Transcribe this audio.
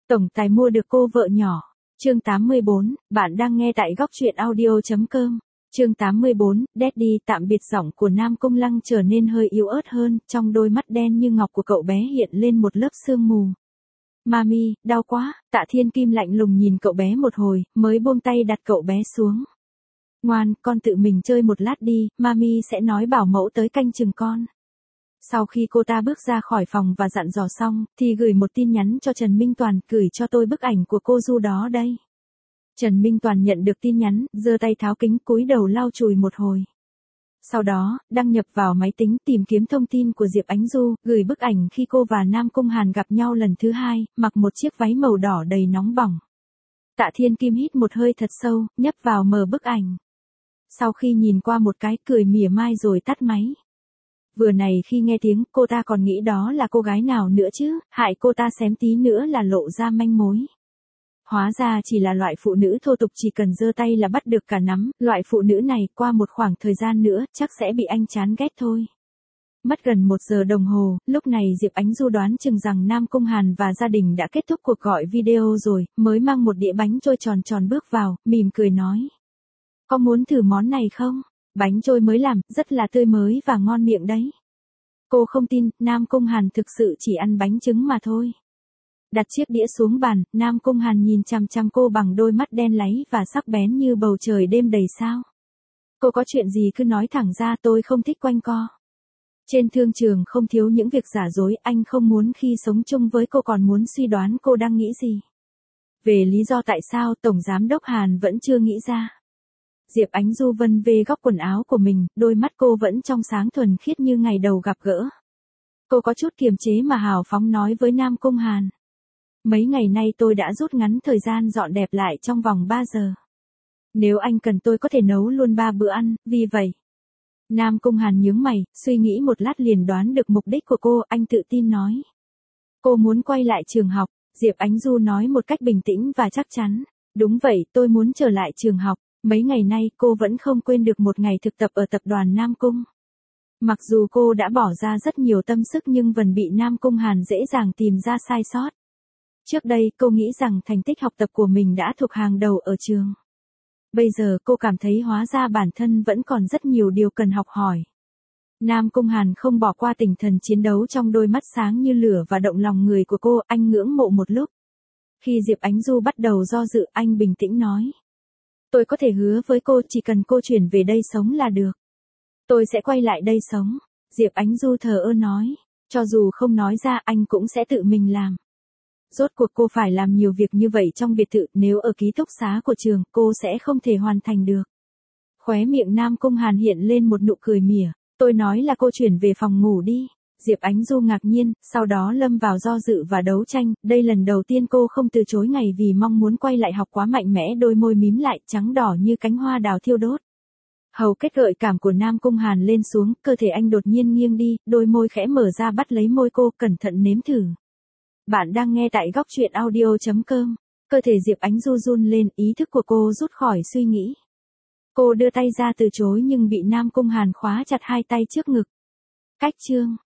Tổng tài mua được cô vợ nhỏ. Chương 84, bạn đang nghe tại góc truyện audio.com. Chương 84, Daddy tạm biệt. Giọng của Nam Cung Lăng trở nên hơi yếu ớt hơn, trong đôi mắt đen như ngọc của cậu bé hiện lên một lớp sương mù. Mami, đau quá. Tạ Thiên Kim lạnh lùng nhìn cậu bé một hồi, mới buông tay đặt cậu bé xuống. Ngoan, con tự mình chơi một lát đi, Mami sẽ nói bảo mẫu tới canh chừng con. Sau khi cô ta bước ra khỏi phòng và dặn dò xong, thì gửi một tin nhắn cho Trần Minh Toàn, gửi cho tôi bức ảnh của cô Du đó đây. Trần Minh Toàn nhận được tin nhắn, giơ tay tháo kính, cúi đầu lau chùi một hồi. Sau đó, đăng nhập vào máy tính tìm kiếm thông tin của Diệp Ánh Du, gửi bức ảnh khi cô và Nam Cung Hàn gặp nhau lần thứ hai, mặc một chiếc váy màu đỏ đầy nóng bỏng. Tạ Thiên Kim hít một hơi thật sâu, nhấp vào mở bức ảnh. Sau khi nhìn qua một cái, cười mỉa mai rồi tắt máy. Vừa này khi nghe tiếng, cô ta còn nghĩ đó là cô gái nào nữa chứ, hại cô ta xém tí nữa là lộ ra manh mối. Hóa ra chỉ là loại phụ nữ thô tục, chỉ cần giơ tay là bắt được cả nắm, loại phụ nữ này qua một khoảng thời gian nữa chắc sẽ bị anh chán ghét thôi. Mất gần 1 giờ đồng hồ, lúc này Diệp Ánh Du đoán chừng rằng Nam Cung Hàn và gia đình đã kết thúc cuộc gọi video rồi, mới mang một đĩa bánh trôi tròn tròn bước vào, mỉm cười nói. Có muốn thử món này không? Bánh trôi mới làm, rất là tươi mới và ngon miệng đấy. Cô không tin, Nam Cung Hàn thực sự chỉ ăn bánh trứng mà thôi. Đặt chiếc đĩa xuống bàn, Nam Cung Hàn nhìn chằm chằm cô bằng đôi mắt đen láy và sắc bén như bầu trời đêm đầy sao. Cô có chuyện gì cứ nói thẳng ra, tôi không thích quanh co. Trên thương trường không thiếu những việc giả dối, anh không muốn khi sống chung với cô còn muốn suy đoán cô đang nghĩ gì. Về lý do tại sao Tổng Giám đốc Hàn vẫn chưa nghĩ ra. Diệp Ánh Du vân về góc quần áo của mình, đôi mắt cô vẫn trong sáng thuần khiết như ngày đầu gặp gỡ. Cô có chút kiềm chế mà hào phóng nói với Nam Cung Hàn. Mấy ngày nay tôi đã rút ngắn thời gian dọn dẹp lại trong vòng 3 giờ. Nếu anh cần tôi có thể nấu luôn 3 bữa ăn, vì vậy. Nam Cung Hàn nhướng mày, suy nghĩ một lát liền đoán được mục đích của cô, anh tự tin nói. Cô muốn quay lại trường học, Diệp Ánh Du nói một cách bình tĩnh và chắc chắn. Đúng vậy, tôi muốn trở lại trường học. Mấy ngày nay cô vẫn không quên được một ngày thực tập ở tập đoàn Nam Cung. Mặc dù cô đã bỏ ra rất nhiều tâm sức nhưng vẫn bị Nam Cung Hàn dễ dàng tìm ra sai sót. Trước đây cô nghĩ rằng thành tích học tập của mình đã thuộc hàng đầu ở trường. Bây giờ cô cảm thấy hóa ra bản thân vẫn còn rất nhiều điều cần học hỏi. Nam Cung Hàn không bỏ qua tinh thần chiến đấu trong đôi mắt sáng như lửa và động lòng người của cô, anh ngưỡng mộ một lúc. Khi Diệp Ánh Du bắt đầu do dự, anh bình tĩnh nói. Tôi có thể hứa với cô chỉ cần cô chuyển về đây sống là được. Tôi sẽ quay lại đây sống. Diệp Ánh Du thờ ơ nói. Cho dù không nói ra anh cũng sẽ tự mình làm. Rốt cuộc cô phải làm nhiều việc như vậy trong biệt thự, nếu ở ký túc xá của trường cô sẽ không thể hoàn thành được. Khóe miệng Nam Cung Hàn hiện lên một nụ cười mỉa. Tôi nói là cô chuyển về phòng ngủ đi. Diệp Ánh Du ngạc nhiên, sau đó lâm vào do dự và đấu tranh, đây lần đầu tiên cô không từ chối ngày vì mong muốn quay lại học quá mạnh mẽ, đôi môi mím lại, trắng đỏ như cánh hoa đào thiêu đốt. Hầu kết gợi cảm của Nam Cung Hàn lên xuống, cơ thể anh đột nhiên nghiêng đi, đôi môi khẽ mở ra bắt lấy môi cô, cẩn thận nếm thử. Bạn đang nghe tại góc truyện audio.com. Cơ thể Diệp Ánh Du run lên, ý thức của cô rút khỏi suy nghĩ. Cô đưa tay ra từ chối nhưng bị Nam Cung Hàn khóa chặt hai tay trước ngực. Cách chương